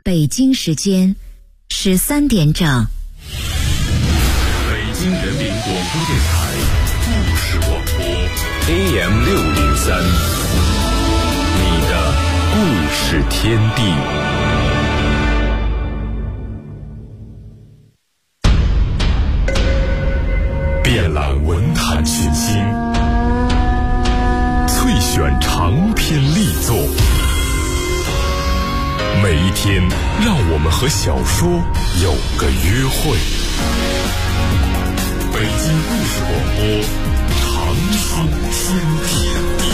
北京时间13点整。 北京人民广播电台故事广播 AM603，你的故事天地。遍览文坛群星，萃选长篇力作。每一天，让我们和小说有个约会。北京故事广播，长春天地。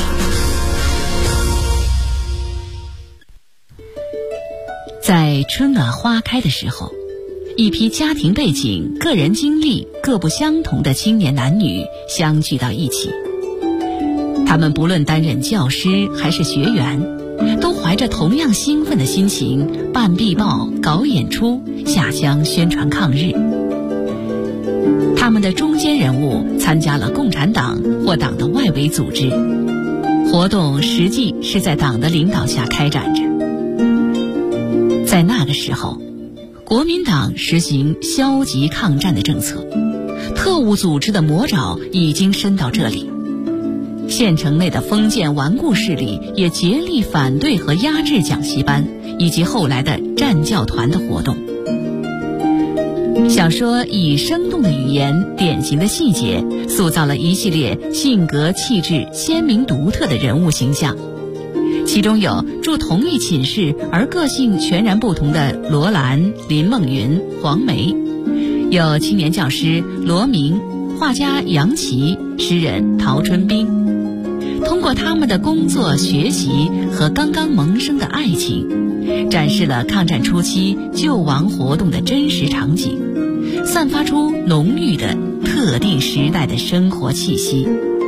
在春暖花开的时候，一批家庭背景、个人经历各不相同的青年男女相聚到一起。他们不论担任教师还是学员，都怀着同样兴奋的心情办壁报、搞演出、下乡宣传抗日。他们的中坚人物参加了共产党或党的外围组织，活动实际是在党的领导下开展着。在那个时候，国民党实行消极抗战的政策，特务组织的魔爪已经伸到这里。县城内的封建顽固势力也竭力反对和压制讲习班以及后来的战教团的活动。小说以生动的语言、典型的细节，塑造了一系列性格气质鲜明独特的人物形象。其中有住同一寝室而个性全然不同的罗兰、林梦云、黄梅，有青年教师罗明、画家杨琦、诗人陶春冰。通过他们的工作、学习和刚刚萌生的爱情，展示了抗战初期救亡活动的真实场景，散发出浓郁的特定时代的生活气息。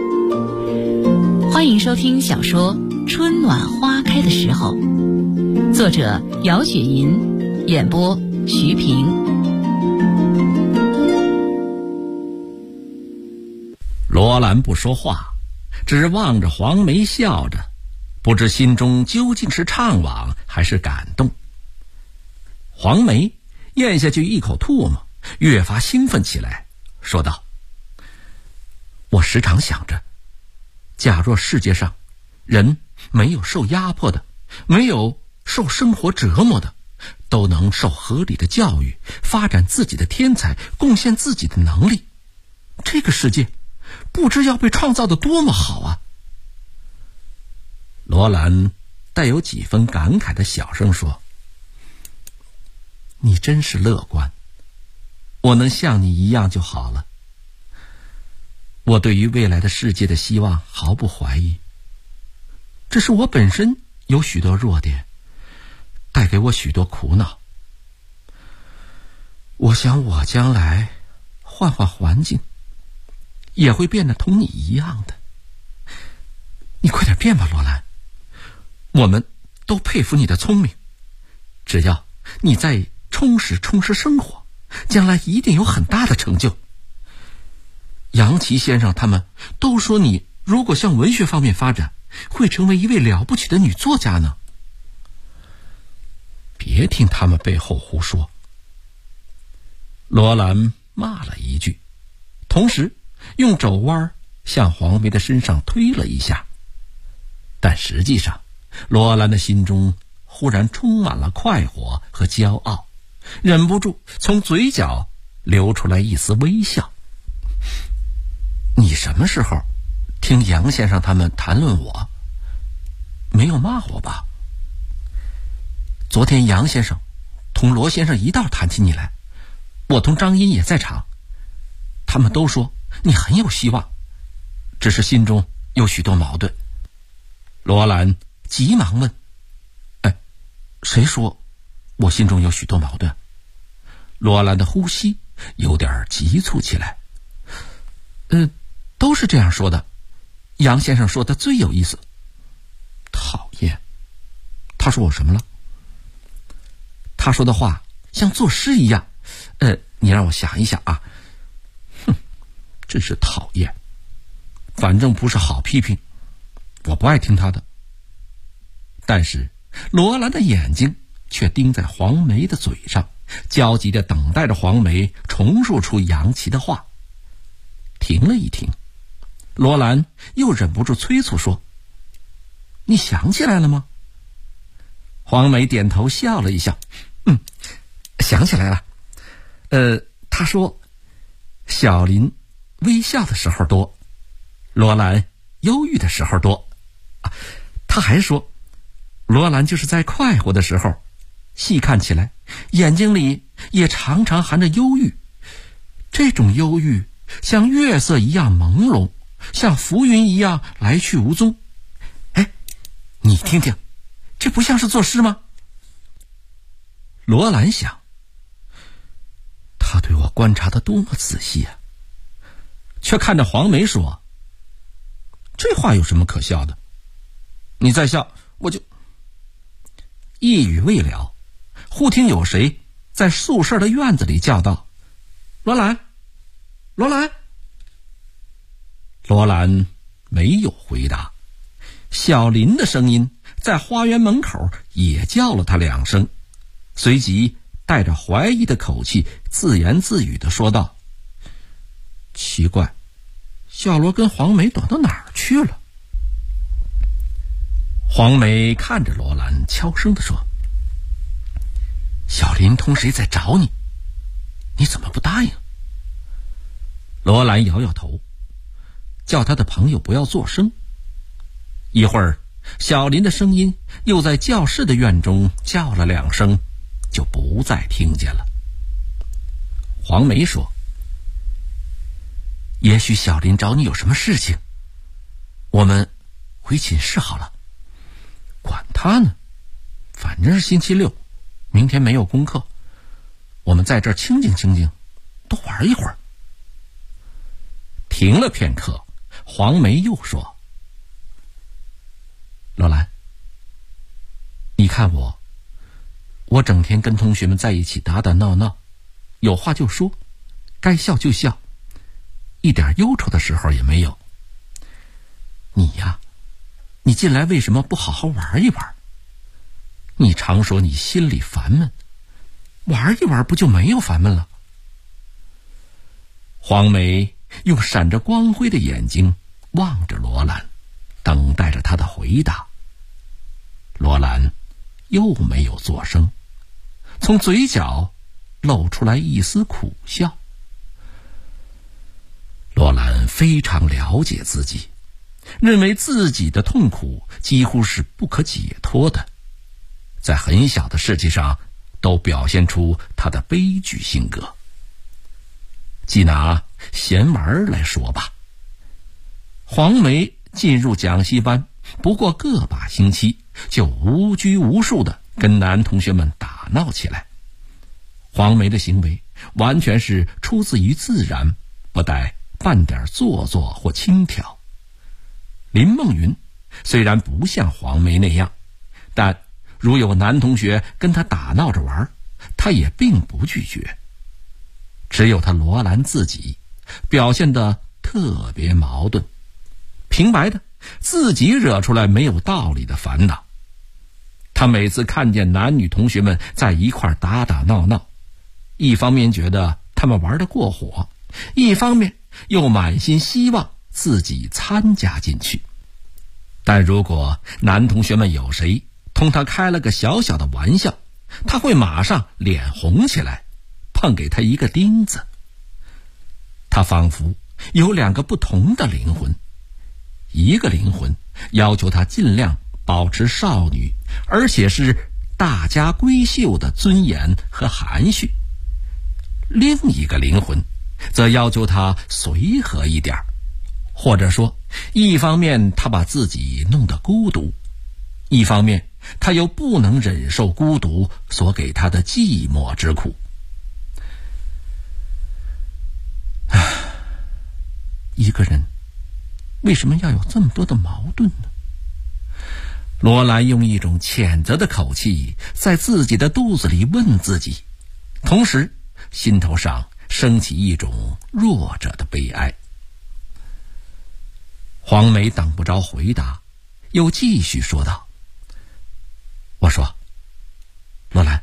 欢迎收听小说《春暖花开的时候》，作者姚雪银，演播徐平。 罗兰不说话，只望着黄梅笑着，不知心中究竟是怅惘还是感动。黄梅咽下去一口唾沫，越发兴奋起来，说道：我时常想着，假若世界上人没有受压迫的，没有受生活折磨的，都能受合理的教育，发展自己的天才，贡献自己的能力，这个世界不知要被创造的多么好啊！罗兰带有几分感慨的小声说：你真是乐观，我能像你一样就好了。我对于未来的世界的希望毫不怀疑，只是我本身有许多弱点，带给我许多苦恼。我想我将来换换环境，也会变得同你一样的。你快点变吧，罗兰，我们都佩服你的聪明。只要你再充实生活，将来一定有很大的成就。杨琦先生他们都说你如果向文学方面发展，会成为一位了不起的女作家呢。别听他们背后胡说。罗兰骂了一句，同时用肘弯向黄梅的身上推了一下，但实际上罗兰的心中忽然充满了快活和骄傲，忍不住从嘴角流出来一丝微笑。你什么时候听杨先生他们谈论我？没有骂我吧？昨天杨先生同罗先生一道谈起你来，我同张茵也在场，他们都说你很有希望，只是心中有许多矛盾。罗兰急忙问：谁说我心中有许多矛盾？罗兰的呼吸有点急促起来。都是这样说的，杨先生说的最有意思。讨厌，他说我什么了？他说的话像作诗一样。你让我想一想啊。真是讨厌，反正不是好批评，我不爱听他的。但是罗兰的眼睛却盯在黄梅的嘴上，焦急地等待着黄梅重述出杨琪的话。停了一停，罗兰又忍不住催促说：“你想起来了吗？”黄梅点头笑了一笑：“想起来了。他说小林微笑的时候多，罗兰忧郁的时候多。他还说罗兰就是在快活的时候，细看起来眼睛里也常常含着忧郁。这种忧郁像月色一样朦胧，像浮云一样来去无踪。你听听，这不像是作诗吗？”罗兰想，他对我观察得多么仔细啊，却看着黄梅说：“这话有什么可笑的？你再笑，我就……”一语未了，忽听有谁在宿舍的院子里叫道：“罗兰，罗兰！”罗兰没有回答。小林的声音在花园门口也叫了他2声，随即带着怀疑的口气自言自语地说道：“奇怪，小罗跟黄梅躲到哪儿去了？”黄梅看着罗兰，悄声地说：“小林同谁在找你？你怎么不答应？”罗兰摇摇头，叫他的朋友不要作声。一会儿，小林的声音又在教室的院中叫了2声，就不再听见了。黄梅说：“也许小林找你有什么事情，我们回寝室好了。管他呢，反正是星期六，明天没有功课，我们在这儿清静清静，多玩一会儿。”停了片刻，黄梅又说：“罗兰，你看我整天跟同学们在一起打打闹闹，有话就说，该笑就笑，一点忧愁的时候也没有。你呀，你近来为什么不好好玩一玩？你常说你心里烦闷，玩一玩不就没有烦闷了？”黄梅用闪着光辉的眼睛望着罗兰，等待着他的回答。罗兰又没有作声，从嘴角露出来一丝苦笑。罗兰非常了解自己，认为自己的痛苦几乎是不可解脱的，在很小的事情上都表现出他的悲剧性格。即拿闲玩来说吧，黄梅进入讲习班不过个把星期，就无拘无束地跟男同学们打闹起来。黄梅的行为完全是出自于自然，不带半点做作或轻佻。林梦云虽然不像黄梅那样，但如有男同学跟他打闹着玩，他也并不拒绝。只有他罗兰自己表现得特别矛盾，平白的自己惹出来没有道理的烦恼。他每次看见男女同学们在一块打打闹闹，一方面觉得他们玩得过火，一方面又满心希望自己参加进去。但如果男同学们有谁同他开了个小小的玩笑，他会马上脸红起来，碰给他一个钉子。他仿佛有2个不同的灵魂，一个灵魂要求他尽量保持少女，而且是大家闺秀的尊严和含蓄；另一个灵魂则要求他随和一点，或者说，一方面他把自己弄得孤独，一方面他又不能忍受孤独所给他的寂寞之苦。一个人为什么要有这么多的矛盾呢？罗兰用一种谴责的口气在自己的肚子里问自己，同时心头上升起一种弱者的悲哀。黄梅等不着回答，又继续说道：“我说，罗兰，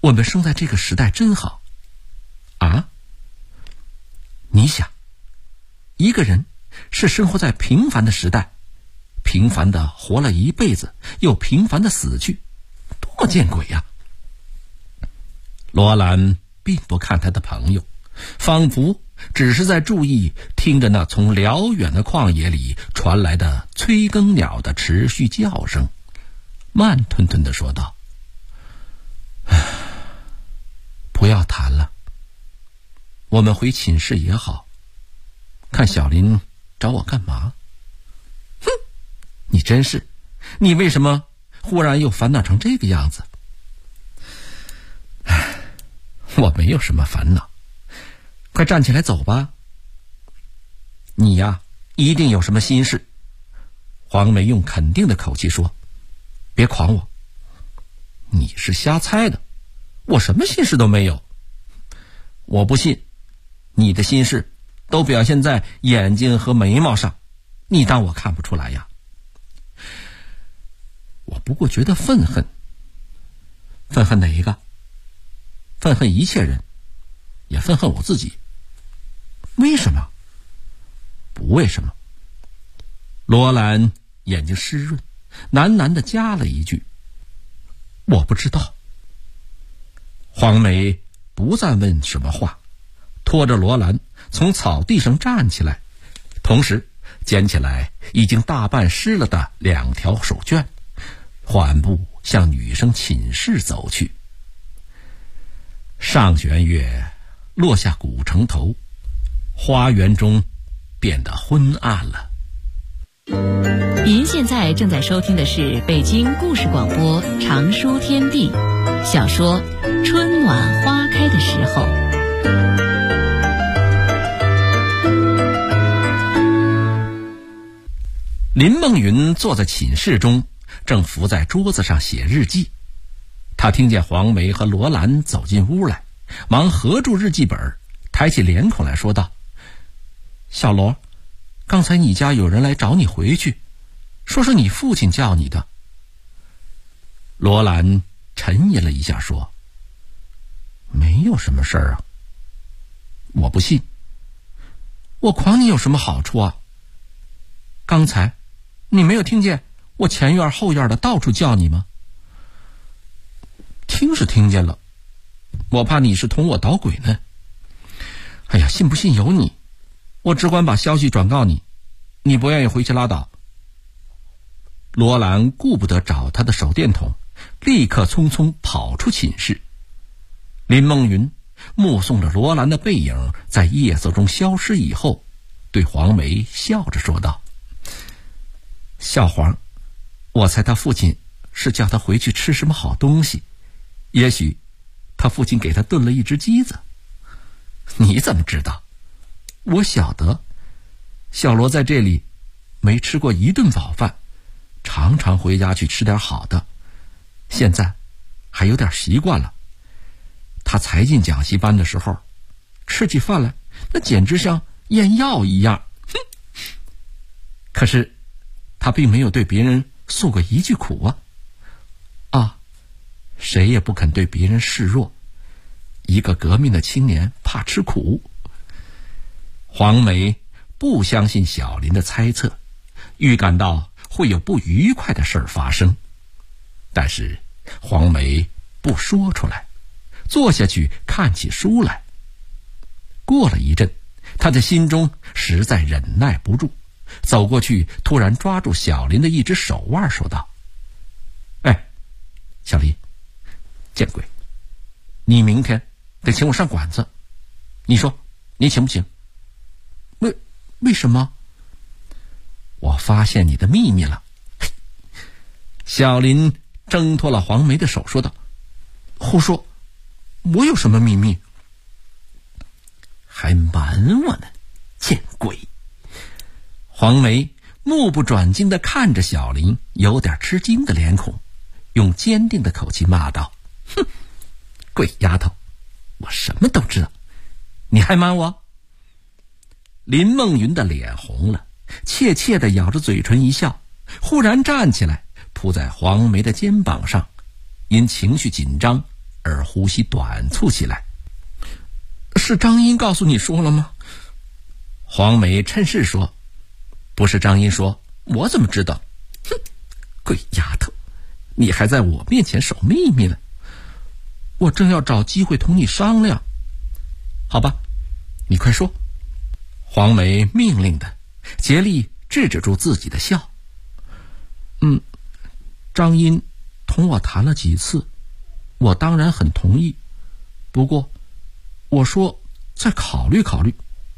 我们生在这个时代真好啊！你想，一个人是生活在平凡的时代，平凡的活了一辈子，又平凡的死去，多么见鬼呀！罗兰并不看他的朋友，仿佛只是在注意听着那从辽远的旷野里传来的催更鸟的持续叫声，慢吞吞地说道：不要谈了，我们回寝室也好。看小林找我干嘛？哼，你真是，你为什么忽然又烦恼成这个样子？我没有什么烦恼，快站起来走吧。你呀，一定有什么心事。黄梅用肯定的口气说，别诓我，你是瞎猜的，我什么心事都没有。我不信，你的心事都表现在眼睛和眉毛上，你当我看不出来呀？我不过觉得愤恨。愤恨哪一个？愤恨一切人，也愤恨我自己。为什么？不为什么。罗兰眼睛湿润，喃喃地加了一句，我不知道。黄梅不再问什么话，拖着罗兰从草地上站起来，同时捡起来已经大半湿了的2条手绢，缓步向女生寝室走去。上弦月落下古城头，花园中变得昏暗了。 您现在正在收听的是北京故事广播长书天地小说《春暖花开的时候》。 林梦云坐在寝室中，正伏在桌子上写日记。他听见黄梅和罗兰走进屋来，忙合住日记本，抬起脸孔来说道：小罗，刚才你家有人来找你回去，说是你父亲叫你的。罗兰沉吟了一下说：没有什么事儿啊。我不信。我诓你有什么好处啊？刚才你没有听见我前院后院的到处叫你吗？听是听见了，我怕你是同我捣鬼呢。哎呀，信不信由你，我只管把消息转告你，你不愿意回去拉倒。罗兰顾不得找他的手电筒，立刻匆匆跑出寝室。林梦云目送着罗兰的背影在夜色中消失以后，对黄梅笑着说道：小黄，我猜他父亲是叫他回去吃什么好东西，也许他父亲给他炖了一只鸡子。你怎么知道？我晓得，小罗在这里没吃过一顿饱饭，常常回家去吃点好的，现在还有点习惯了。他才进讲习班的时候，吃起饭来那简直像咽药一样。可是他并没有对别人诉过一句苦啊。谁也不肯对别人示弱，一个革命的青年怕吃苦。黄梅不相信小林的猜测，预感到会有不愉快的事儿发生，但是黄梅不说出来，坐下去看起书来。过了一阵，他的心中实在忍耐不住，走过去突然抓住小林的一只手腕说道：哎，小林，见鬼，你明天得请我上馆子，你说你请不请？为什么？我发现你的秘密了。小林挣脱了黄梅的手说道：胡说，我有什么秘密？还瞒我呢，见鬼！黄梅目不转睛地看着小林有点吃惊的脸孔，用坚定的口气骂道：哼，鬼丫头，我什么都知道，你还瞒我？林梦云的脸红了，怯怯地咬着嘴唇一笑，忽然站起来，扑在黄梅的肩膀上，因情绪紧张而呼吸短促起来。是张英告诉你说了吗？黄梅趁势说，不是张英说，我怎么知道？哼，鬼丫头，你还在我面前守秘密呢。我正要找机会同你商量。好吧，你快说。黄梅命令的，竭力制止住自己的笑。张英同我谈了几次，我当然很同意，不过我说再考虑考虑。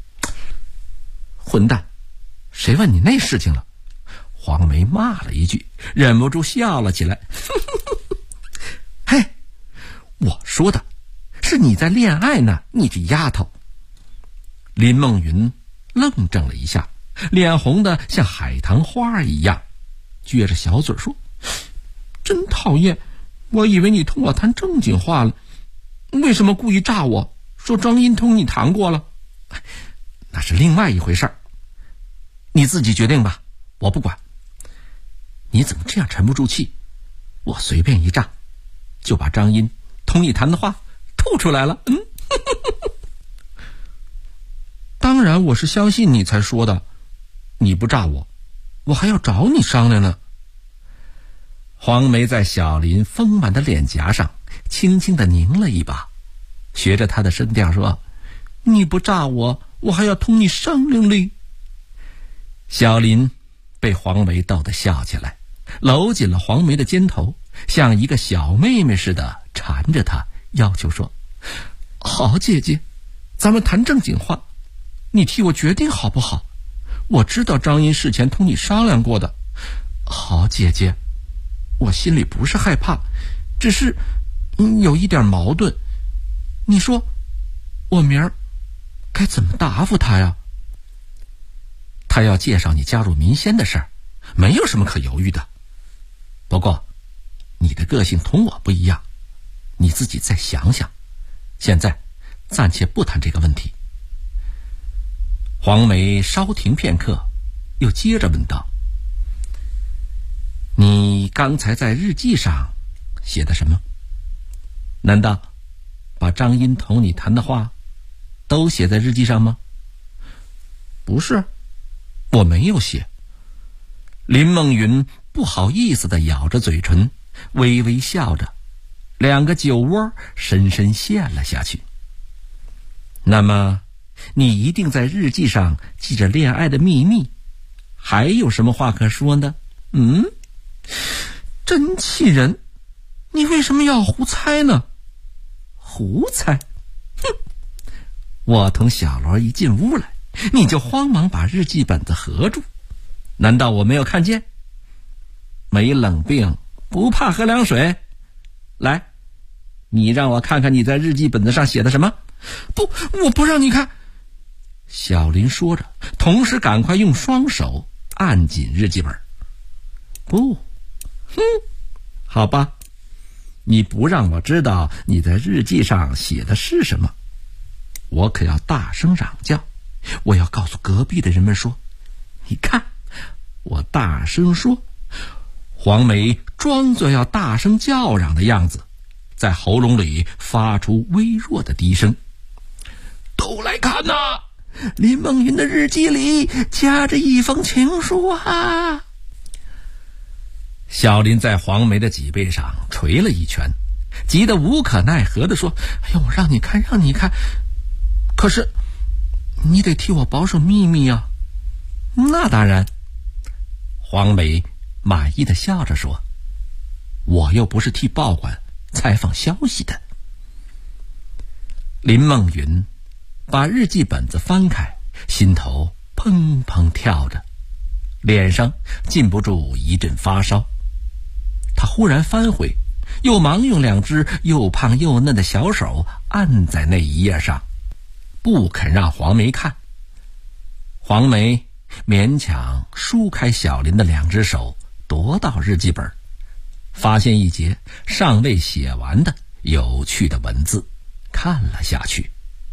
混蛋，谁问你那事情了？黄梅骂了一句，忍不住笑了起来。嘿，我说的是你在恋爱呢，你这丫头。林梦云愣怔了一下，脸红的像海棠花一样，撅着小嘴说，真讨厌，我以为你同我谈正经话了，为什么故意诈我说张英同你谈过了？那是另外一回事儿，你自己决定吧，我不管。你怎么这样沉不住气？我随便一仗就把张英同你谈的话吐出来了。当然我是相信你才说的，你不诈我，我还要找你商量呢。黄梅在小林丰满的脸颊上轻轻地拧了一把，学着他的声调说，你不诈我，我还要同你商量哩。小林被黄梅逗得笑起来，搂紧了黄梅的肩头，像一个小妹妹似的缠着她，要求说，好姐姐，咱们谈正经话，你替我决定好不好？我知道张英事前同你商量过的。好姐姐，我心里不是害怕，只是有一点矛盾。你说我明儿该怎么答复他呀？他要介绍你加入民仙的事儿，没有什么可犹豫的。不过你的个性同我不一样，你自己再想想，现在暂且不谈这个问题。黄梅稍停片刻，又接着问道，你刚才在日记上写的什么？难道把张英同你谈的话都写在日记上吗？不是，我没有写。林梦云不好意思地咬着嘴唇，微微笑着，两个酒窝深深陷了下去。那么你一定在日记上记着恋爱的秘密，还有什么话可说呢？真气人，你为什么要胡猜呢？胡猜？哼！我同小罗一进屋来，你就慌忙把日记本子合住，难道我没有看见？没冷病不怕喝凉水。来，你让我看看你在日记本子上写的什么。不，我不让你看。小林说着，同时赶快用双手按紧日记本。不，好吧，你不让我知道你在日记上写的是什么，我可要大声嚷叫，我要告诉隔壁的人们说，你看，我大声说。黄梅装作要大声叫嚷的样子，在喉咙里发出微弱的低声。都来看呐，林梦云的日记里夹着一封情书啊！小林在黄梅的脊背上捶了一拳，急得无可奈何地说，哎呦，让你看让你看，可是你得替我保守秘密啊。那当然。黄梅满意的笑着说，我又不是替报馆采访消息的。林梦云把日记本子翻开，心头砰砰跳着，脸上禁不住一阵发烧。他忽然翻回，又忙用两只又胖又嫩的小手按在那一页上，不肯让黄梅看。黄梅勉强疏开小林的两只手，夺到日记本，发现一节尚未写完的有趣的文字，看了下去。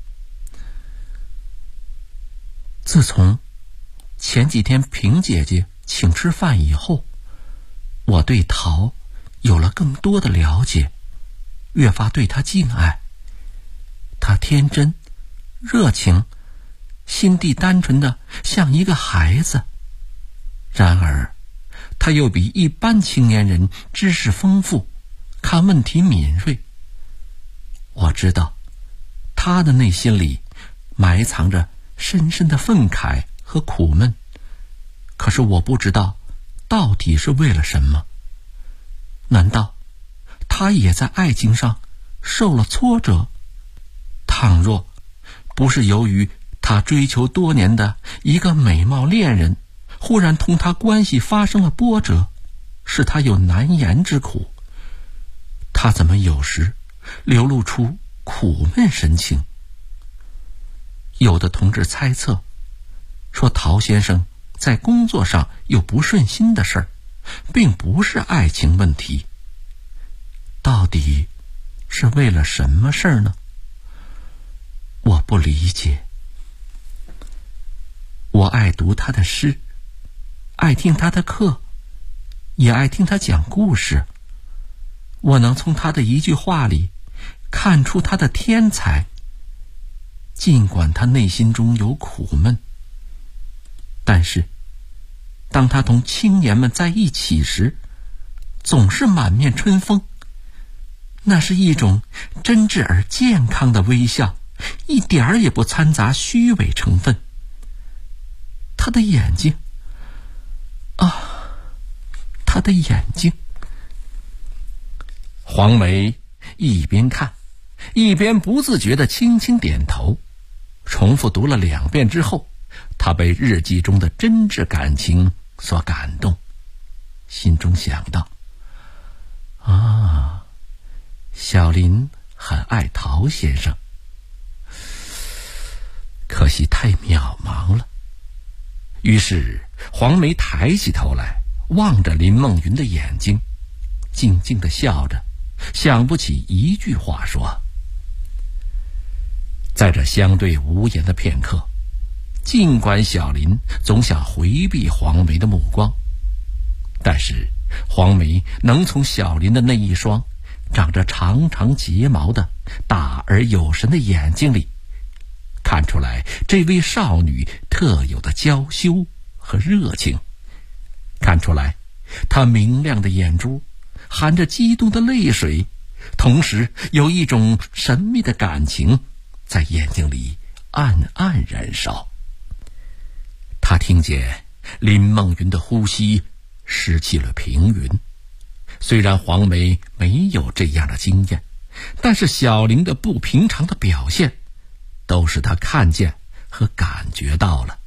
自从前几天平姐姐请吃饭以后，我对桃有了更多的了解， 越发对他敬爱。他天真、热情，心地单纯的像一个孩子。然而，他又比一般青年人知识丰富，看问题敏锐。我知道，他的内心里埋藏着深深的愤慨和苦闷，可是我不知道到底是为了什么。难道他也在爱情上受了挫折？倘若不是由于他追求多年的一个美貌恋人忽然同他关系发生了波折，使他有难言之苦，他怎么有时流露出苦闷神情？有的同志猜测说，陶先生在工作上有不顺心的事儿，并不是爱情问题。到底是为了什么事儿呢？我不理解。我爱读他的诗，爱听他的课，也爱听他讲故事。我能从他的一句话里看出他的天才，尽管他内心中有苦闷。但是当他同青年们在一起时，总是满面春风，那是一种真挚而健康的微笑，一点儿也不掺杂虚伪成分。他的眼睛他的眼睛。黄梅一边看一边不自觉地轻轻点头，重复读了2遍之后，他被日记中的真挚感情所感动，心中想到，小林很爱陶先生，可惜太渺茫了。于是黄梅抬起头来，望着林梦云的眼睛，静静地笑着，想不起一句话说。在这相对无言的片刻，尽管小林总想回避黄梅的目光，但是黄梅能从小林的那一双长着长长睫毛的大而有神的眼睛里看出来这位少女特有的娇羞和热情，看出来她明亮的眼珠含着激动的泪水，同时有一种神秘的感情在眼睛里暗暗燃烧。他听见林梦云的呼吸失去了平匀，虽然黄梅没有这样的经验，但是小林的不平常的表现都是他看见和感觉到了。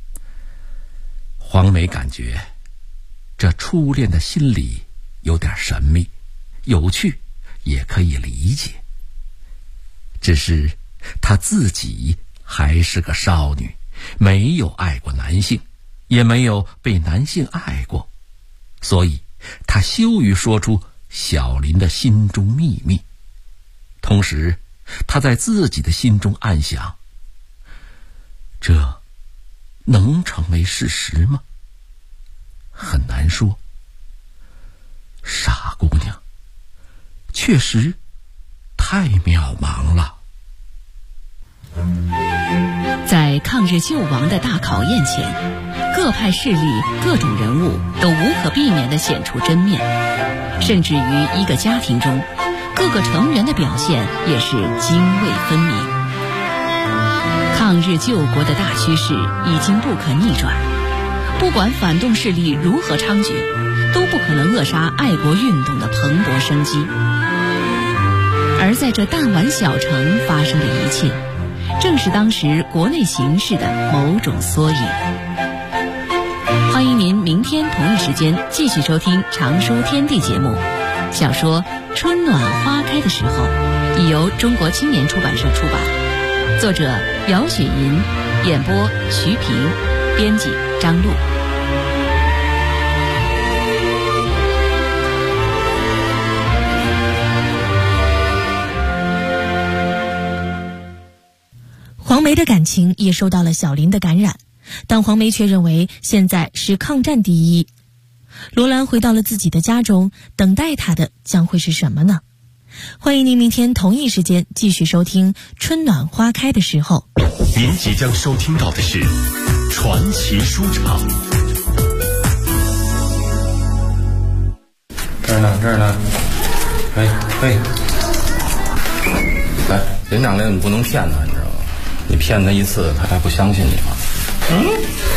黄梅感觉这初恋的心理有点神秘，有趣，也可以理解。只是她自己还是个少女，没有爱过男性，也没有被男性爱过，所以她羞于说出小林的心中秘密。同时她在自己的心中暗想，这能成为事实吗？很难说。傻姑娘，确实太渺茫了。 在抗日救亡的大考验前，各派势力、各种人物都无可避免地显出真面，甚至于一个家庭中，各个成员的表现也是泾渭分明。抗日救国的大趋势已经不可逆转，不管反动势力如何猖獗，都不可能扼杀爱国运动的蓬勃生机。而在这弹丸小城发生的一切，正是当时国内形势的某种缩影。欢迎您明天同一时间继续收听《常书天地》节目。小说《春暖花开的时候》已由中国青年出版社出版，作者姚雪银，演播徐平，编辑张璐。 黄梅的感情也受到了小林的感染，但黄梅却认为现在是抗战第一。罗兰回到了自己的家中，等待他的将会是什么呢？ 欢迎您明天同一时间继续收听春暖花开的时候。 您即将收听到的是传奇书场。 这儿呢，嘿，来，领长令你不能骗他，你知道吗？你骗他一次，他还不相信你吗？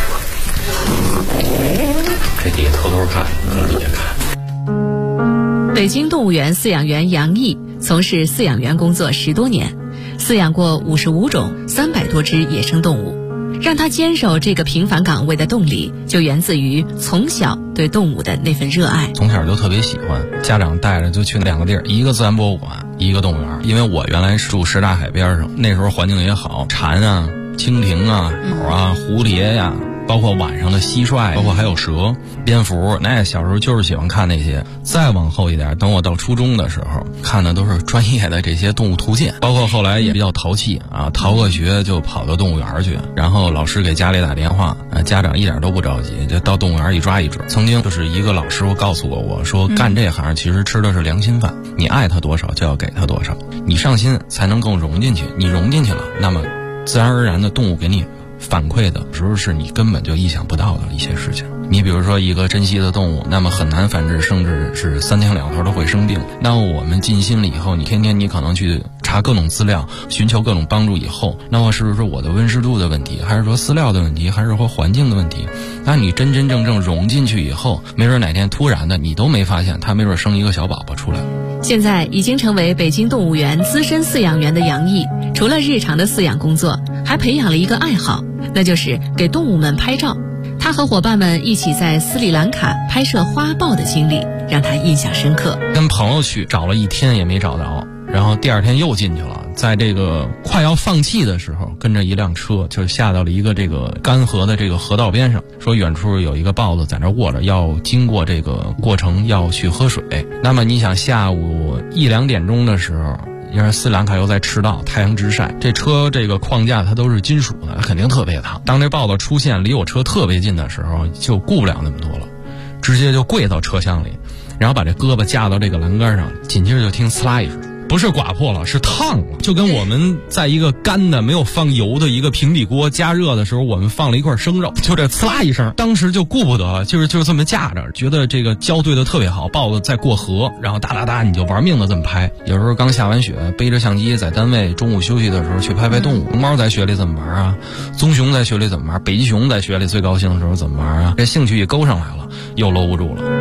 这底下偷偷看，你也看。 北京动物园饲养员杨毅从事饲养员工作10多年，饲养过55种300多只野生动物。让他坚守这个平凡岗位的动力，就源自于从小对动物的那份热爱。 从小就特别喜欢，家长带着就去2个地儿，一个自然博物馆，一个动物园。因为我原来是住什刹海边上，那时候环境也好，蝉啊、蜻蜓啊、鸟啊、蝴蝶呀，包括晚上的蟋蟀，包括还有蛇、蝙蝠，那小时候就是喜欢看那些。再往后一点，等我到初中的时候，看的都是专业的这些动物图鉴，包括后来也比较淘气啊，逃个学就跑到动物园去，然后老师给家里打电话，家长一点都不着急，就到动物园一抓一准。曾经就是一个老师傅告诉过我说，干这行其实吃的是良心饭，你爱他多少就要给他多少，你上心才能更融进去，你融进去了，那么自然而然的动物给你反馈的时候是你根本就意想不到的一些事情。你比如说一个珍稀的动物，那么很难繁殖，甚至是3天2头都会生病。那我们尽心了以后，你天天你可能去查各种资料，寻求各种帮助以后，那么是不是我的温湿度的问题，还是说饲料的问题，还是说环境的问题？那你真真正正融进去以后，没准哪天突然的你都没发现，它没准生一个小宝宝出来。 现在已经成为北京动物园资深饲养员的杨毅，除了日常的饲养工作，还培养了一个爱好，那就是给动物们拍照。他和伙伴们一起在斯里兰卡拍摄花豹的经历让他印象深刻。 跟朋友去找了1天也没找着，然后第2天又进去了，在这个快要放弃的时候，跟着一辆车就下到了一个这个干涸的这个河道边上，说远处有一个豹子在那卧着，要经过这个过程要去喝水。那么你想下午1、2点钟的时候，因为斯里兰卡又在赤道，太阳直晒，这车这个框架它都是金属的，肯定特别烫。当这豹子出现离我车特别近的时候，就顾不了那么多了，直接就跪到车厢里，然后把这胳膊架到这个栏杆上，紧接着就听呲啦一声，不是刮破了，是烫了，就跟我们在一个干的没有放油的一个平底锅加热的时候，我们放了一块生肉，就这呲啦一声，当时就顾不得，就是这么架着，觉得这个胶对的特别好，豹子在过河，然后哒哒哒你就玩命的这么拍。有时候刚下完雪，背着相机在单位中午休息的时候去拍动物。熊猫在雪里怎么玩啊？棕熊在雪里怎么玩？北极熊在雪里最高兴的时候怎么玩啊？这兴趣也勾上来了，又搂不住了。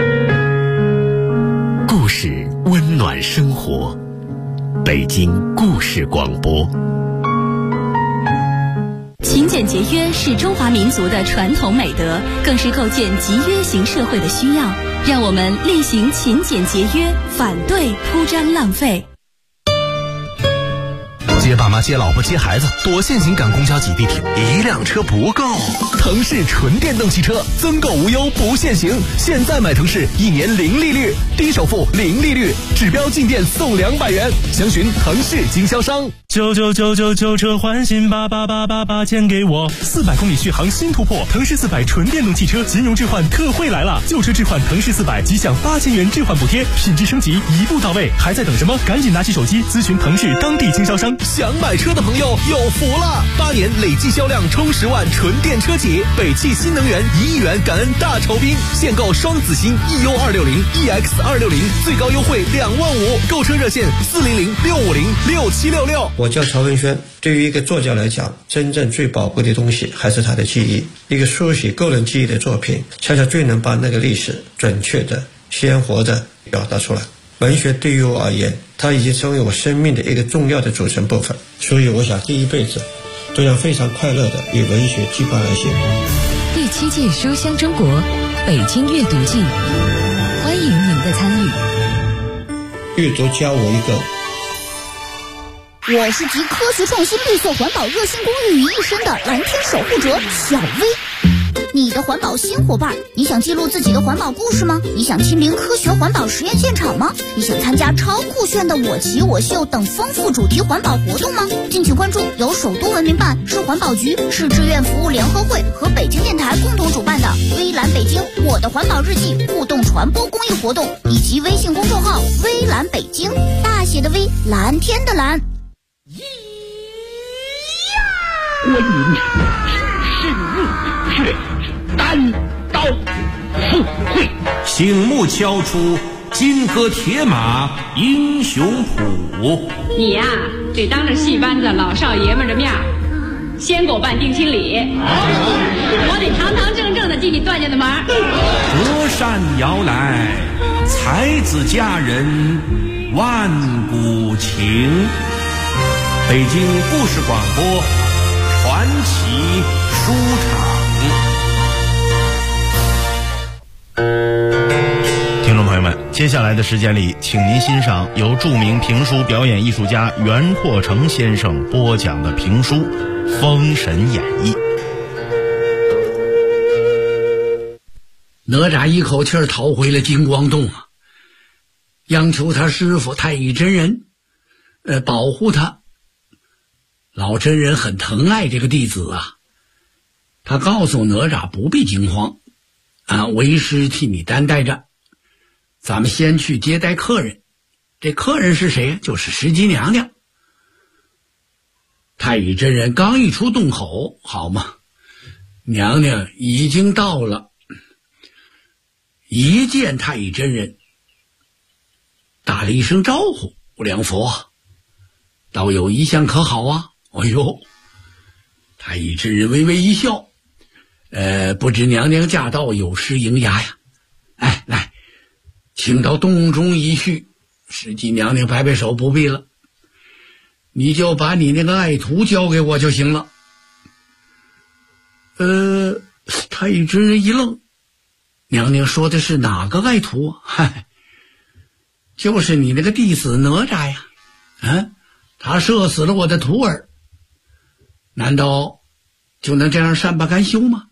故事温暖生活，北京故事广播。 勤俭节约是中华民族的传统美德，更是构建集约型社会的需要。让我们厉行勤俭节约，反对铺张浪费。 接爸妈接老婆接孩子，多限行赶公交挤地铁，1辆车不够。腾势纯电动汽车增购无忧不限行，现在买腾势1年0利率，低首付0利率，指标进店送200元，详询腾势经销商。 99999车换新8888钱给我，400公里续航新突破，腾势400纯电动汽车金融置换特惠来了，旧车置换腾势400即享8000元置换补贴，品质升级一步到位，还在等什么？赶紧拿起手机咨询腾势当地经销商。 想买车的朋友有福了，8年累计销量冲10万纯电车企，北汽新能源1亿元感恩大酬宾，现购双子星 EU260、EX260，最高优惠2万5，购车热线400-650-6766。 我叫曹文轩。对于一个作家来讲，真正最宝贵的东西还是他的记忆。一个书写个人记忆的作品，恰恰最能把那个历史准确的、鲜活的表达出来。文学对于我而言，它已经成为我生命的一个重要的组成部分。所以我想这一辈子都要非常快乐的与文学羁绊而行。 第7届书香中国北京阅读季，欢迎您的参与。 阅读教我一个。 我是集科学创新、绿色环保、热心公益于一身的蓝天守护者小薇。你的环保新伙伴，你想记录自己的环保故事吗？你想亲临科学环保实验现场吗？你想参加超酷炫的我骑我秀等丰富主题环保活动吗？敬请关注由首都文明办、市环保局、市志愿服务联合会和北京电台共同主办的微蓝北京我的环保日记互动传播公益活动，以及微信公众号微蓝北京。 大写的威，蓝天的蓝。 观音身入却单刀赴会， 醒目敲出金戈铁马英雄谱。 你呀，得当着戏班子老少爷们的面先给我办定亲礼，我得堂堂正正的进你段家的门。 隔山摇来，才子佳人万古情。北京故事广播传奇书场。 听众朋友们，接下来的时间里，请您欣赏由著名评书表演艺术家袁阔成先生播讲的评书《封神演义》。 哪吒一口气逃回了金光洞啊，央求他师傅太乙真人保护他。老真人很疼爱这个弟子啊，他告诉哪吒不必惊慌啊，为师替你担待着。咱们先去接待客人，这客人是谁？就是石矶娘娘。太乙真人刚一出洞口，好嘛，娘娘已经到了。一见太乙真人，打了一声招呼：“梁佛，道友一向可好啊？”哎呦，太乙真人微微一笑，不知娘娘驾到，有失迎牙呀。哎，来，请到洞中一叙。石矶娘娘摆摆手，不必了，你就把你那个爱徒交给我就行了。太乙真人一愣，娘娘说的是哪个爱徒啊？嗨，就是你那个弟子哪吒呀。他射死了我的徒儿，难道就能这样善罢甘休吗？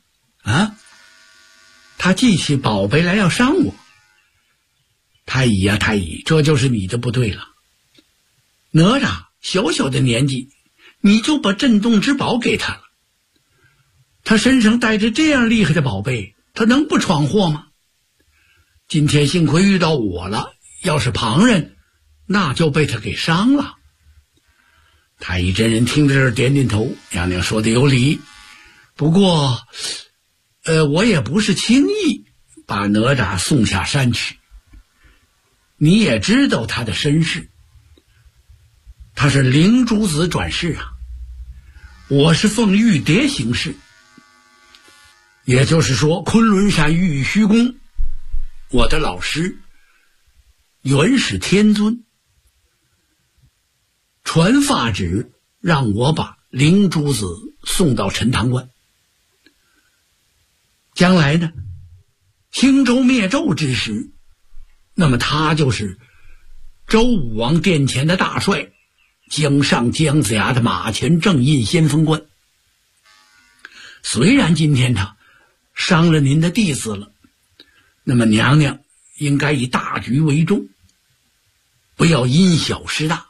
他记起宝贝来要伤我。太乙呀，太乙，这就是你的不对了。哪吒小小的年纪，你就把震动之宝给他了。他身上带着这样厉害的宝贝，他能不闯祸吗？今天幸亏遇到我了，要是旁人，那就被他给伤了。太乙真人听着这儿点点头，娘娘说的有理。不过我也不是轻易把哪吒送下山去。你也知道他的身世，他是灵珠子转世啊，我是奉玉蝶行事，也就是说昆仑山玉虚宫，我的老师元始天尊传法旨，让我把灵珠子送到陈塘关。将来呢，青州灭纣之时，那么他就是周武王殿前的大帅，将上姜子牙的马前正印先锋官。虽然今天他伤了您的弟子了，那么娘娘应该以大局为重，不要因小失大。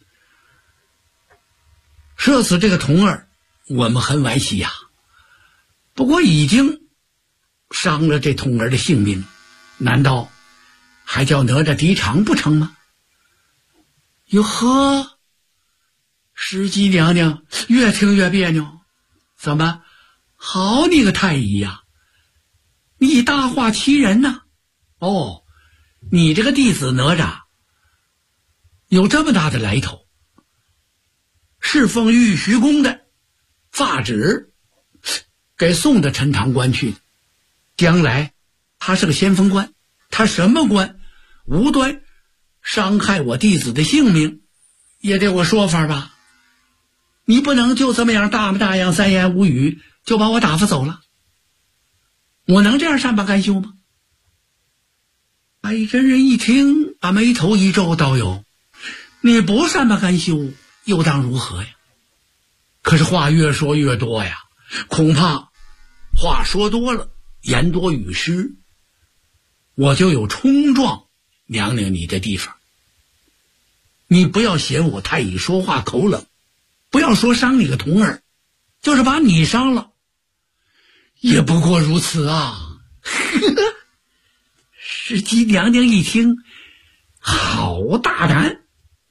射死这个童儿，我们很惋惜呀，不过已经伤了这童儿的性命，难道还叫哪吒抵偿不成吗？哟呵，石矶娘娘越听越别扭，怎么好你个太乙呀，你大话欺人呢？哦，你这个弟子哪吒有这么大的来头，是奉玉虚宫的法旨给送到陈塘关去的。将来他是个先锋官，他什么官无端伤害我弟子的性命，也得我说法吧？你不能就这么样大模大样三言五语就把我打发走了，我能这样善罢甘休吗？太乙真人一听，把眉头一皱，道友，你不善罢甘休又当如何呀？可是话越说越多呀，恐怕话说多了，言多语失，我就有冲撞娘娘你的地方。你不要嫌我太乙说话口冷，不要说伤你个童儿，就是把你伤了，也不过如此啊。石矶娘娘一听，好大胆，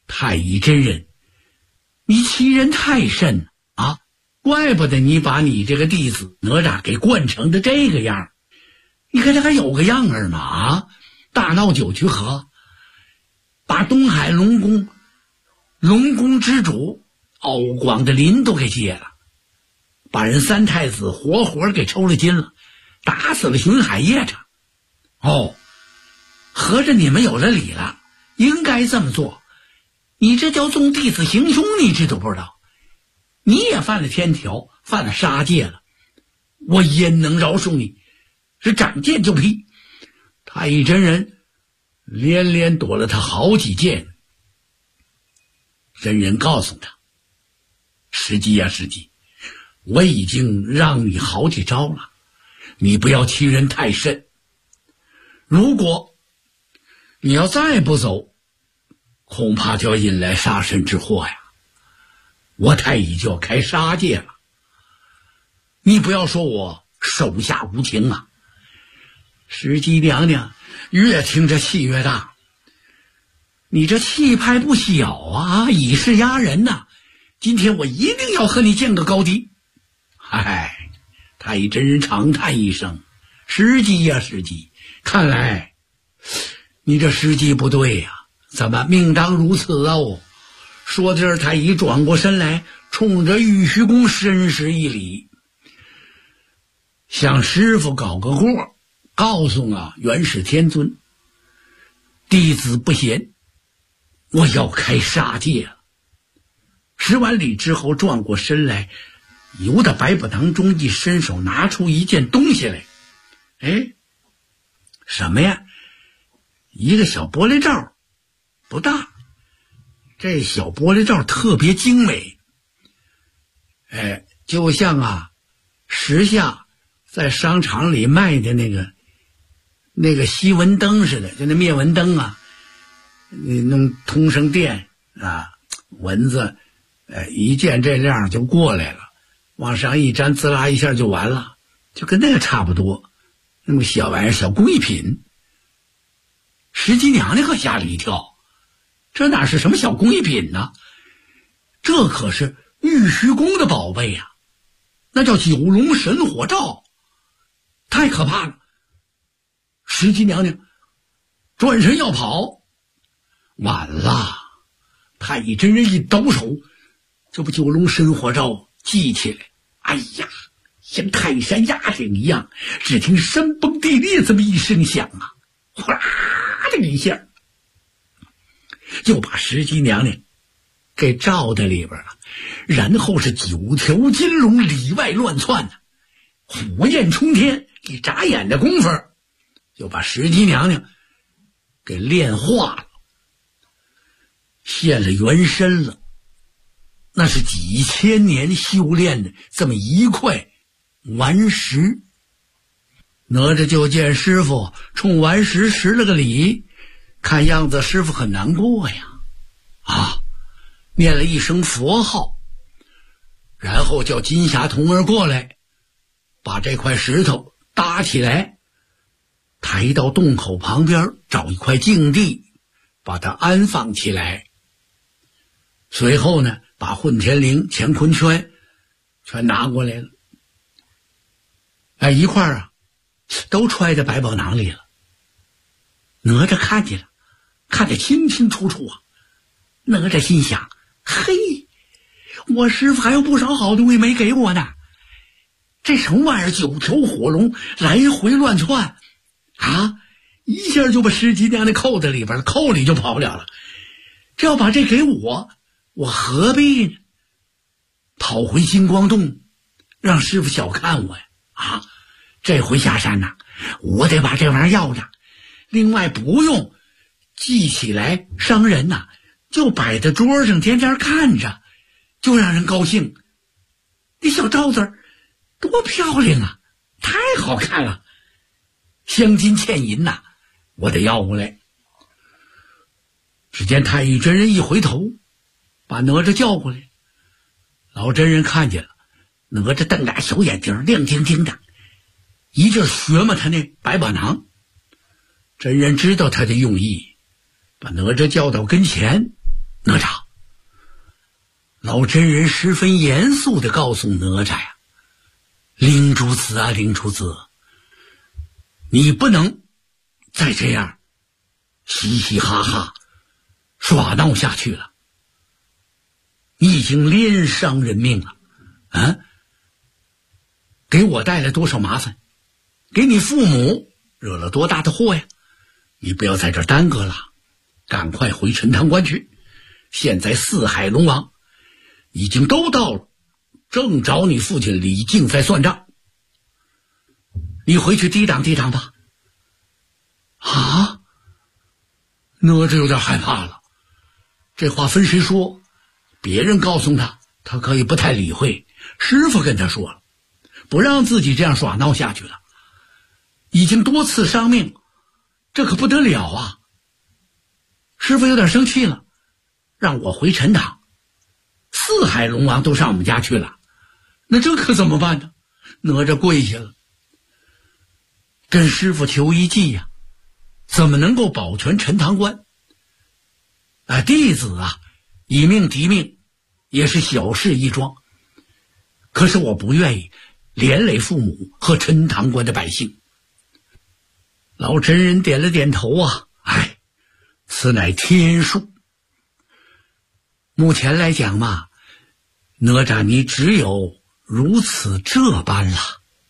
太乙真人，你欺人太甚啊！怪不得你把你这个弟子哪吒给惯成的这个样。你看他还有个样儿吗？啊，大闹九曲河，把东海龙宫之主敖广的林都给劫了，把人三太子活活给抽了筋了，打死了巡海夜叉。哦，合着你们有了理了，应该这么做。你这叫纵弟子行凶，你知道不知道？你也犯了天条，犯了杀戒了，我焉能饶恕你？是长剑就劈。太乙真人连连躲了他好几剑。真人告诉他，石矶呀石矶，我已经让你好几招了，你不要欺人太甚。如果你要再不走，恐怕就要引来杀身之祸呀，我太乙就要开杀戒了。你不要说我手下无情啊。石矶娘娘越听着气越大，你这气派不小啊，以势压人呐，今天我一定要和你见个高低。嗨，太乙真人长叹一声，石矶呀石矶，看来你这时机不对呀，怎么命当如此哦？说这儿，太乙转过身来，冲着玉虚宫深施一礼，向师傅搞个过，告诉元始天尊，弟子不贤，我要开杀戒了。施完礼之后，转过身来，由得百宝囊中一伸手拿出一件东西来。哎，什么呀？一个小玻璃罩，不大，这小玻璃罩特别精美。哎，就像时下在商场里卖的那个吸蚊灯似的，就那灭蚊灯啊，你弄通上电啊，蚊子一见这亮就过来了，往上一粘，滋啦一下就完了，就跟那个差不多。那么小玩意儿，小工艺品。石矶娘娘可吓了一跳，这哪是什么小工艺品呢？这可是玉虚宫的宝贝呀，那叫九龙神火罩，太可怕了。石矶娘娘转身要跑，晚了。太乙真人一抖手，这不九龙神火罩系起来，哎呀，像泰山压顶一样，只听山崩地裂这么一声响啊，哗啦的一下就把石矶娘娘给罩在里边了，然后是九条金龙里外乱窜呢，火焰冲天，一眨眼的功夫就把石矶娘娘给炼化了，现了原身了。那是几千年修炼的这么一块顽石。哪吒就见师傅冲顽石施了个礼，看样子师傅很难过呀，念了一声佛号，然后叫金霞童儿过来，把这块石头搭起来，抬到洞口旁边，找一块净地，把它安放起来。随后呢，把混天绫、乾坤圈全拿过来了，一块都揣在百宝囊里了。哪吒看见了，看得清清楚楚啊。哪吒心想，嘿，我师傅还有不少好东西没给我呢，这什么玩意儿？九条火龙来回乱窜一下就把石矶娘娘扣在里边了，扣里就跑不了了。这要把这给我何必呢？跑回金光洞，让师傅小看我呀！这回下山我得把这玩意儿要着。另外不用记起来伤人就摆在桌上，天天看着，就让人高兴。这小罩子多漂亮啊，太好看了，镶金嵌银我得要过来。只见太乙真人一回头，把哪吒叫过来。老真人看见了，哪吒瞪俩小眼睛亮晶晶的，一劲学嘛他那百宝囊。真人知道他的用意，把哪吒叫到跟前， 哪吒，老真人十分严肃地告诉哪吒呀，灵主子啊，灵主子，你不能再这样嘻嘻哈哈耍闹下去了，你已经连伤人命了啊！给我带来多少麻烦，给你父母惹了多大的祸呀！你不要在这儿耽搁了，赶快回陈塘关去。现在四海龙王已经都到了，正找你父亲李靖在算账。你回去抵挡抵挡吧。啊，哪吒有点害怕了。这话分谁说？别人告诉他，他可以不太理会。师傅跟他说了，不让自己这样耍闹下去了，已经多次伤命，这可不得了啊！师傅有点生气了，让我回陈塘，四海龙王都上我们家去了，那这可怎么办呢？哪吒跪下了，跟师傅求一计呀，怎么能够保全陈塘关？弟子啊，以命抵命也是小事一桩，可是我不愿意连累父母和陈塘关的百姓。老真人点了点头啊，此乃天数。目前来讲嘛，哪吒你只有如此这般了。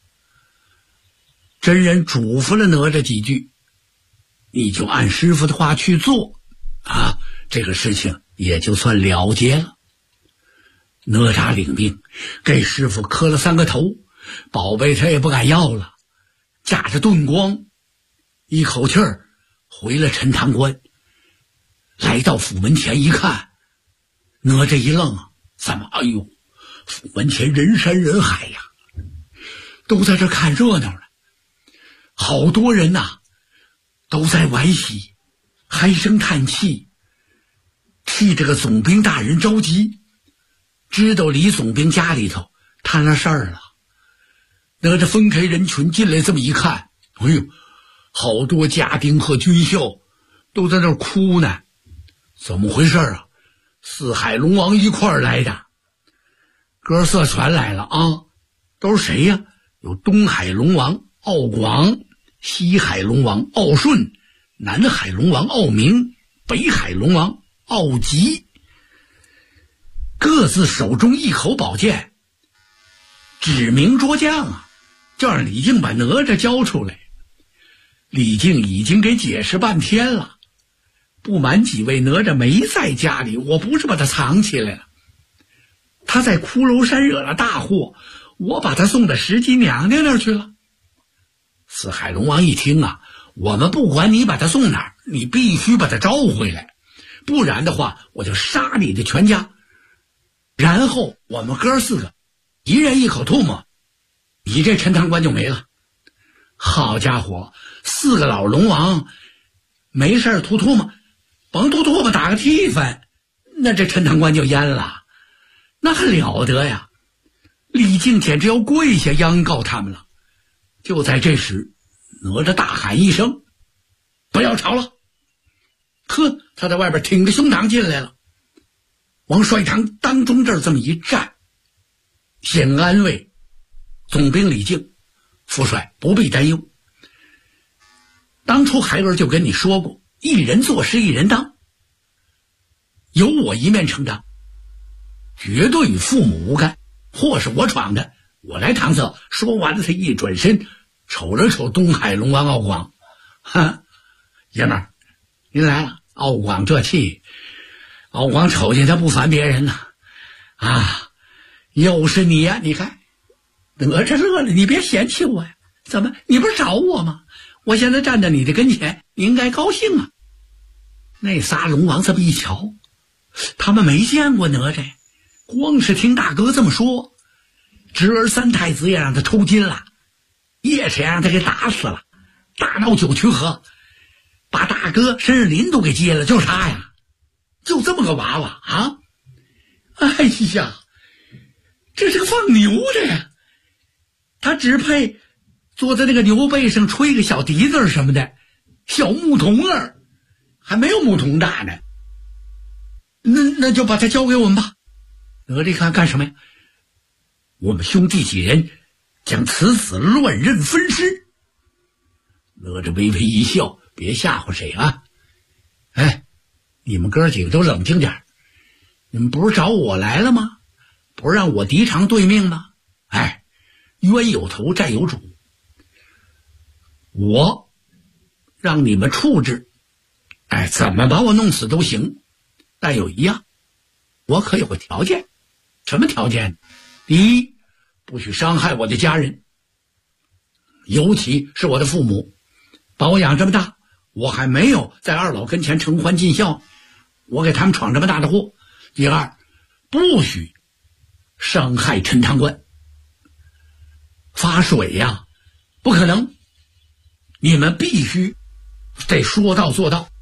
真人嘱咐了哪吒几句，你就按师傅的话去做啊，这个事情也就算了结了。哪吒领命，给师傅磕了3个头，宝贝他也不敢要了，驾着遁光，一口气儿回了陈塘关。来到府门前一看，哪吒一愣啊，怎么？哎呦，府门前人山人海呀，都在这看热闹呢，好多人呐，都在惋惜，唉声叹气，替这个总兵大人着急。知道李总兵家里头摊了事儿了，哪吒分开人群进来，这么一看，哎呦，好多家丁和军校都在那儿哭呢。怎么回事啊？四海龙王一块儿来的，哥仨全来了啊！都是谁呀？有东海龙王敖广，西海龙王敖顺，南海龙王敖明，北海龙王敖吉，各自手中一口宝剑，指明捉将啊，就让李靖把哪吒交出来。李靖已经给解释半天了，不瞒几位，哪吒没在家里，我不是把他藏起来了，他在骷髅山惹了大祸，我把他送到石矶娘娘那儿去了。四海龙王一听啊，我们不管你把他送哪儿，你必须把他招回来，不然的话我就杀你的全家，然后我们哥4个一人一口唾沫，你这陈塘关就没了。好家伙，4个老龙王没事吐唾沫，甭吐唾沫打个替翻，那这陈塘关就淹了，那还了得呀！李靖简直要跪下央告他们了。就在这时，哪吒大喊一声：“不要吵了！”呵，他在外边挺着胸膛进来了，往帅堂当中这儿这么一站，先安慰总兵李靖：“父帅不必担忧，当初孩儿就跟你说过，一人做事一人当，有我一面承担，绝对与父母无干，祸是我闯的，我来搪塞。”说完了，他一转身瞅了瞅东海龙王敖广，哈，爷们儿，您来了。敖广这气，敖广瞅见他不烦别人呢，啊，又是你呀！你看，哪吒乐了，你别嫌弃我呀！怎么，你不是找我吗？我现在站在你的跟前，你应该高兴啊！那仨龙王这么一瞧，他们没见过哪吒，光是听大哥这么说，侄儿三太子也让他抽筋了，叶氏也让他给打死了，大闹九曲河，把大哥申日林都给接了，就是他呀，就这么个娃娃啊！哎呀，这是个放牛的呀，他只配坐在那个牛背上吹个小笛子什么的，小牧童儿还没有牧童大呢。 那就把他交给我们吧。哪吒一看干什么呀？我们兄弟几人将此子乱刃分尸。哪吒微微一笑，别吓唬谁啊！哎，你们哥几个都冷静点，你们不是找我来了吗？不是让我敌偿对命吗？哎，冤有头债有主，我让你们处置，哎，怎么把我弄死都行，但有一样，我可有个条件。什么条件？第一，不许伤害我的家人，尤其是我的父母，把我养这么大，我还没有在二老跟前承欢尽孝，我给他们闯这么大的祸。第二，不许伤害陈塘关。发水呀，不可能，你们必须得说到做到。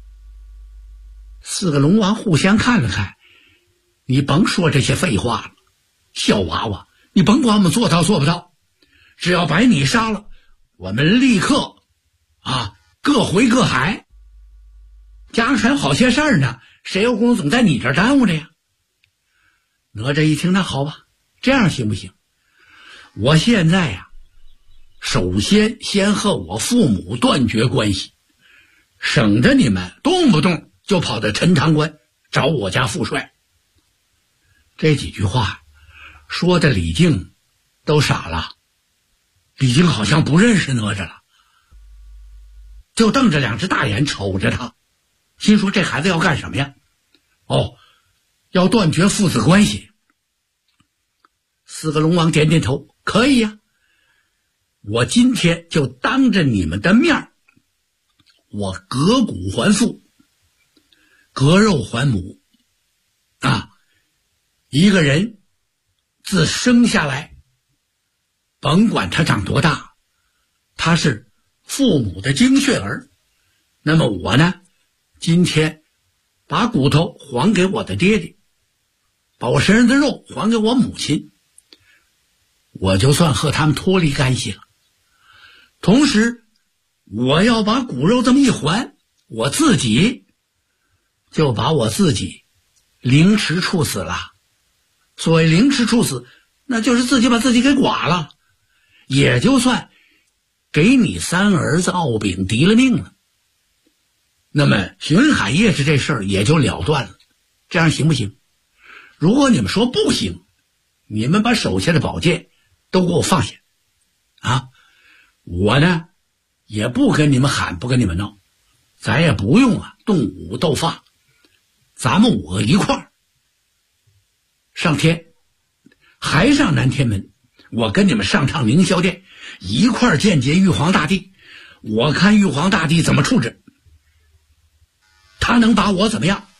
四个龙王互相看了看，你甭说这些废话了，小娃娃，你甭管我们做到做不到，只要把你杀了，我们立刻各回各海。家上还有好些事儿呢，谁有功夫总在你这儿耽误着呀？哪吒一听，那好吧，这样行不行？我现在呀，首先和我父母断绝关系，省得你们动不动就跑到陈塘关找我家父帅。这几句话说的李靖都傻了，李靖好像不认识哪吒了，就瞪着两只大眼瞅着他，心说这孩子要干什么呀？哦，要断绝父子关系。四个龙王点点头，可以呀，我今天就当着你们的面，我割骨还父，割肉还母啊！一个人自生下来，甭管他长多大，他是父母的精血儿。那么我呢，今天把骨头还给我的爹爹，把我身上的肉还给我母亲，我就算和他们脱离干系了。同时我要把骨肉这么一还，我自己就把我自己凌迟处死了。所谓凌迟处死，那就是自己把自己给剐了，也就算给你三儿子敖丙敌了命了。那么巡海夜市这事儿也就了断了，这样行不行？如果你们说不行，你们把手下的宝剑都给我放下啊！我呢也不跟你们喊，不跟你们闹，咱也不用动武斗法，咱们5个一块儿上天，还上南天门，我跟你们上趟凌霄殿，一块儿见玉皇大帝，我看玉皇大帝怎么处置，他能把我怎么样？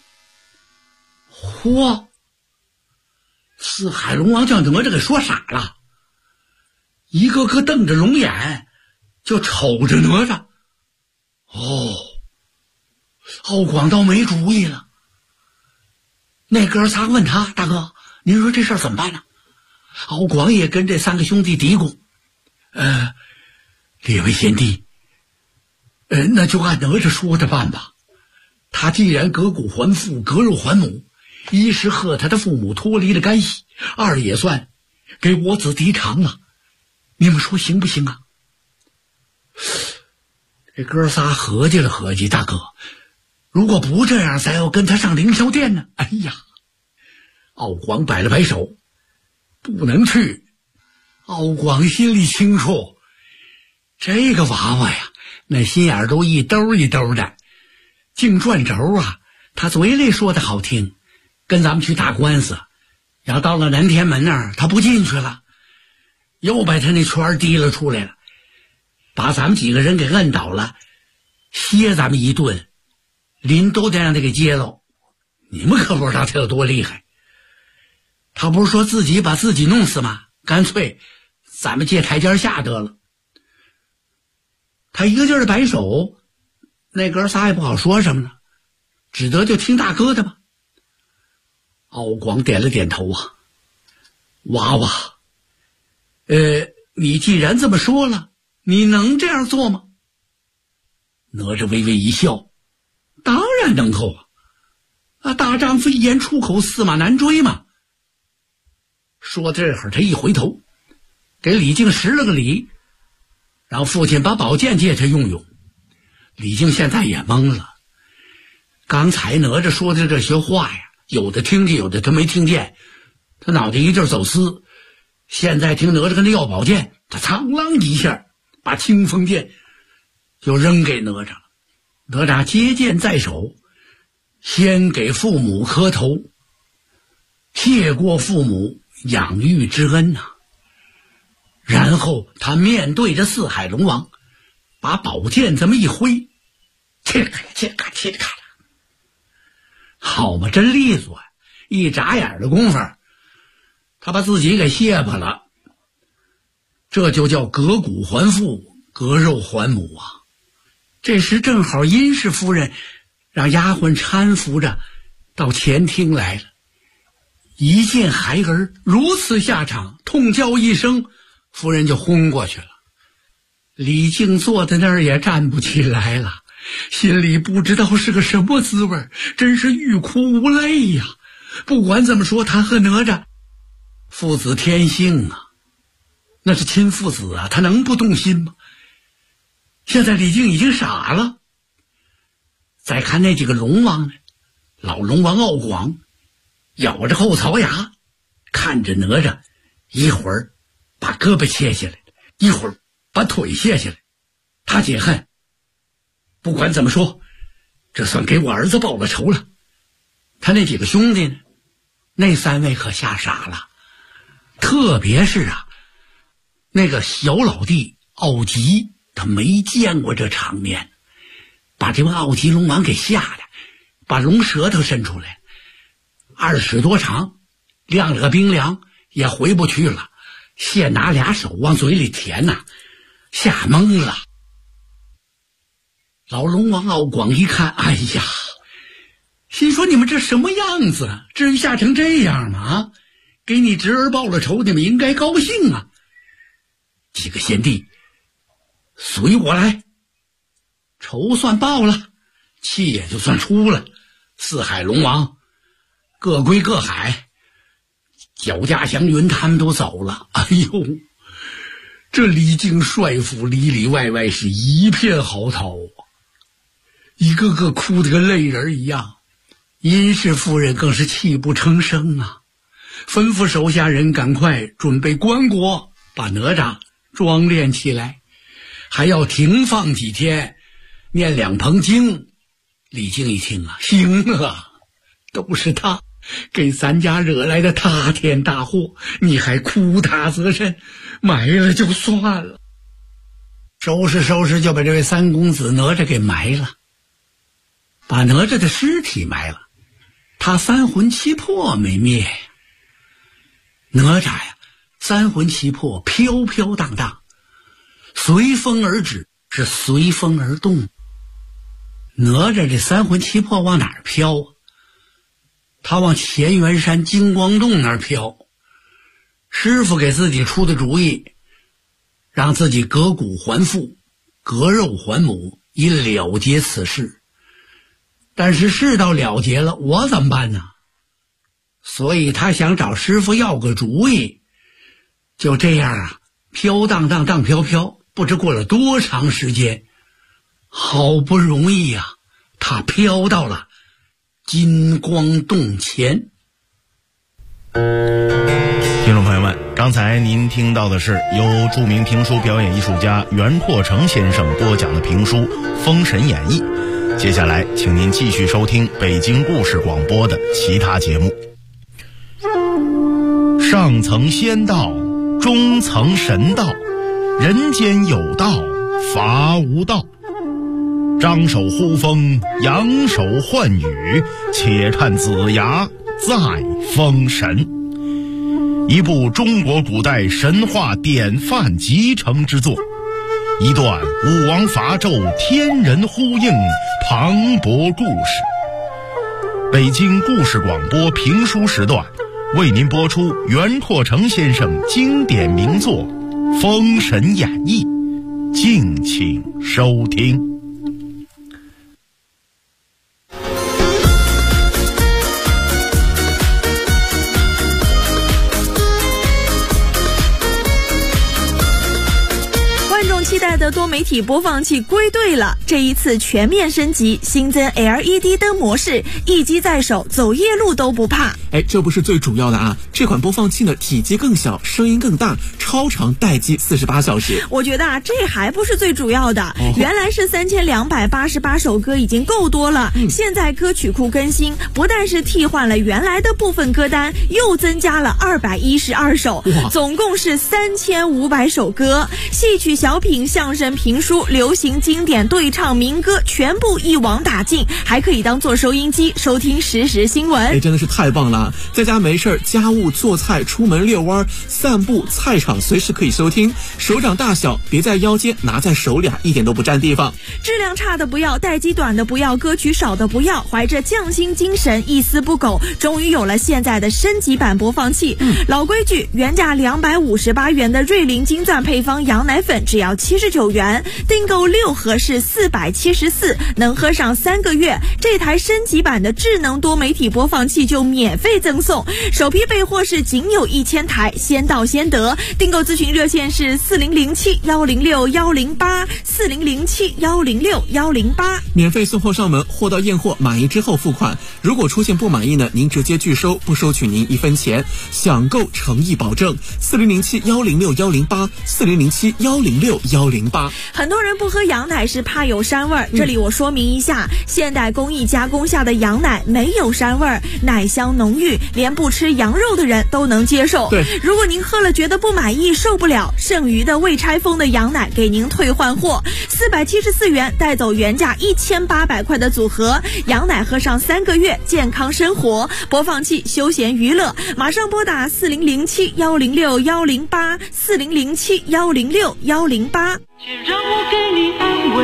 嚯！四海龙王将哪吒给说傻了，一个个瞪着龙眼就瞅着哪吒。哦，敖广倒没主意了。那哥仨问他，大哥，您说这事儿怎么办呢？敖广也跟这3个兄弟嘀咕，列位贤弟，那就按哪吒说的办吧。他既然割骨还父，割肉还母，一是和他的父母脱离了干系，二也算给我子敌偿了，你们说行不行啊？这哥仨合计了合计，大哥，如果不这样，咱要跟他上凌霄殿呢？哎呀，敖广摆了摆手，不能去。敖广心里清楚，这个娃娃呀，那心眼都一兜一兜的，净转轴啊。他嘴里说的好听，跟咱们去打官司，要到了南天门那儿，他不进去了，又把他那圈提了出来了，把咱们几个人给摁倒了，歇咱们一顿，临都得让他给接喽。你们可不知道他有多厉害，他不是说自己把自己弄死吗？干脆咱们借台阶下得了。他一个劲儿的摆手，那哥仨也不好说什么了，只得就听大哥的吧。敖广点了点头啊，娃娃，你既然这么说了，你能这样做吗？哪吒微微一笑，当然能够啊。 大丈夫一言出口，驷马难追嘛。说这会儿他一回头，给李靖施了个礼，让父亲把宝剑借他用用。李靖现在也懵了，刚才哪吒说的这些话呀，有的听见，有的他没听见，他脑袋一阵走丝。现在听哪吒跟他要宝剑，他苍啷一下把清风剑就扔给哪吒了。哪吒接剑在手，先给父母磕头，谢过父母养育之恩呐。然后他面对着四海龙王，把宝剑这么一挥，切咔切咔切咔啦，好嘛，真利索啊！一眨眼的功夫，他把自己给卸巴了。这就叫割骨还父，割肉还母啊！这时正好殷氏夫人让丫鬟搀扶着到前厅来了，一见孩儿如此下场，痛叫一声，夫人就昏过去了。李靖坐在那儿也站不起来了，心里不知道是个什么滋味，真是欲哭无泪呀。不管怎么说，他和哪吒父子天性啊，那是亲父子啊，他能不动心吗？现在李靖已经傻了。再看那几个龙王呢，老龙王敖广咬着后槽牙，看着哪吒一会儿把胳膊切下来，一会儿把腿卸下来，他解恨。不管怎么说，这算给我儿子报了仇了。他那几个兄弟呢，那三位可吓傻了，特别是那个小老弟敖吉，他没见过这场面，把这位敖吉龙王给吓得把龙舌头伸出来，2尺多长，晾了个冰凉也回不去了，现拿俩手往嘴里填呐，吓懵了。老龙王敖广一看，哎呀，心说你们这什么样子，至于吓成这样吗？给你侄儿报了仇，你们应该高兴啊。几个贤弟，随我来，仇算报了，气也就算出了。四海龙王各归各海，脚驾祥云他们都走了。哎呦，这李靖帅府里里外外是一片嚎啕，一个个哭得跟泪人一样。殷氏夫人更是泣不成声啊，吩咐手下人赶快准备棺椁，把哪吒装殓起来，还要停放几天，念2棚经。李靖一听啊，行啊，都是他给咱家惹来的塌天大祸，你还哭他则甚，埋了就算了。收拾收拾就把这位三公子哪吒给埋了，把哪吒的尸体埋了，他三魂七魄没灭。哪吒呀，三魂七魄飘飘荡荡，随风而止，是随风而动。哪吒这三魂七魄往哪儿飘啊？他往乾元山金光洞那儿飘。师傅给自己出的主意，让自己割骨还父，割肉还母，以了结此事。但是事到了结了，我怎么办呢？所以他想找师傅要个主意。就这样啊，飘荡荡荡飘飘，不知过了多长时间，好不容易呀，他飘到了金光洞前。 听众朋友们，刚才您听到的是由著名评书表演艺术家袁阔成先生播讲的评书《封神演义》。接下来请您继续收听北京故事广播的其他节目。上层仙道，中层神道，人间有道，伐无道。张手呼风，扬手唤雨，且看子牙再封神。一部中国古代神话典范集成之作，一段武王伐纣天人呼应磅礴故事。北京故事广播评书时段为您播出袁阔成先生经典名作《封神演义》，敬请收听。 的多媒体播放器归队了，这一次全面升级，新增 LED 灯模式，一机在手，走夜路都不怕。 这不是最主要的啊，这款播放器呢体积更小，声音更大，超长待机48小时。 我觉得啊，这还不是最主要的，原来是3288首歌已经够多了，现在歌曲库更新，不但是替换了原来的部分歌单，又增加了212首，总共是3500首歌，戏曲、小品、相声、评书、流行经典、对唱、民歌全部一网打尽，还可以当做收音机收听实时新闻。 真的是太棒了，在家没事家务做菜、出门遛弯、散步、菜场随时可以收听，手掌大小别在腰间，拿在手里一点都不占地方。 质量差的不要，待机短的不要，歌曲少的不要，怀着匠心精神，一丝不苟，终于有了现在的升级版播放器。老规矩，原价258元的瑞麟金钻配方羊奶粉只要79元，订购6盒是474，能喝上3个月。这台升级版的智能多媒体播放器就免费赠送，首批备货是仅有1000台，先到先得。订购咨询热线是4007-106-108，4007-106-108， 免费送货上门，货到验货，满意之后付款。如果出现不满意呢，您直接拒收，不收取您1分钱，享购诚意保证。4007-106-108， 4007-106-108。 很多人不喝羊奶是怕有膻味，这里我说明一下，现代工艺加工下的羊奶没有膻味，奶香浓郁，连不吃羊肉的人都能接受。 对， 如果您喝了觉得不满意、受不了，剩余的未拆封的羊奶给您退换货，474元带走原价1800块的组合，羊奶喝上3个月，健康生活。播放器休闲娱乐，马上拨打4007-106-108， 4007-106-108。 让我给你安慰。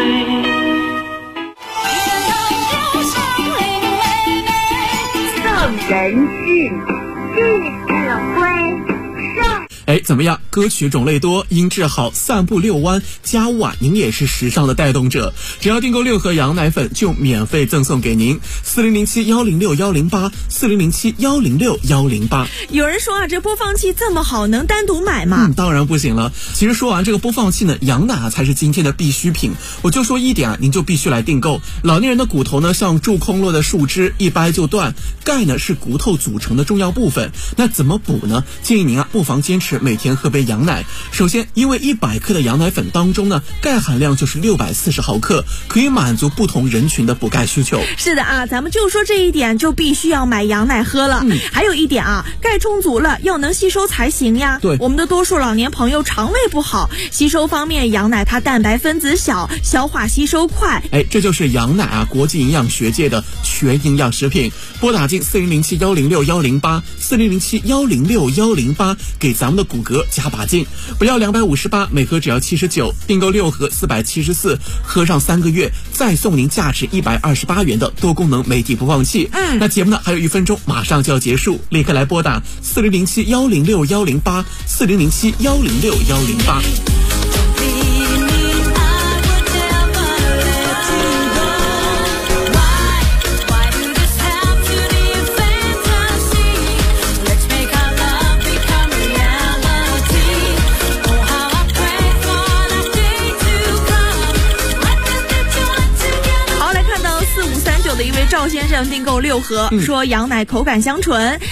宋人志，弟子规。 怎么样？歌曲种类多，音质好，散步遛弯，家务您也是时尚的带动者。只要订购6盒羊奶粉，就免费赠送给您。4007-106-108， 4007-106-108。 有人说这播放器这么好，能单独买吗？ 当然不行了。其实说完这个播放器呢，羊奶才是今天的必需品。我就说一点您就必须来订购。老年人的骨头呢，像蛀空落的树枝，一掰就断。钙呢是骨头组成的重要部分，那怎么补呢？建议您不妨坚持每天喝杯羊奶。首先，因为100克的羊奶粉当中呢，钙含量就是640毫克，可以满足不同人群的补钙需求。 是的咱们就说这一点，就必须要买羊奶喝了。还有一点钙充足了，要能吸收才行呀。 对， 我们的多数老年朋友肠胃不好，吸收方面，羊奶它蛋白分子小，消化吸收快。 这就是羊奶国际营养学界的全营养食品。拨打进4007-106-108， 4007-106-108，给咱们的骨骼加把劲。不要258，每盒只要79，订购6盒474，喝上3个月，再送您价值128元的多功能媒体播放器。那节目呢还有1分钟，马上就要结束，立刻来拨打4007-106-108， 4007-106-108。 赵先生订购6盒，说羊奶口感香醇。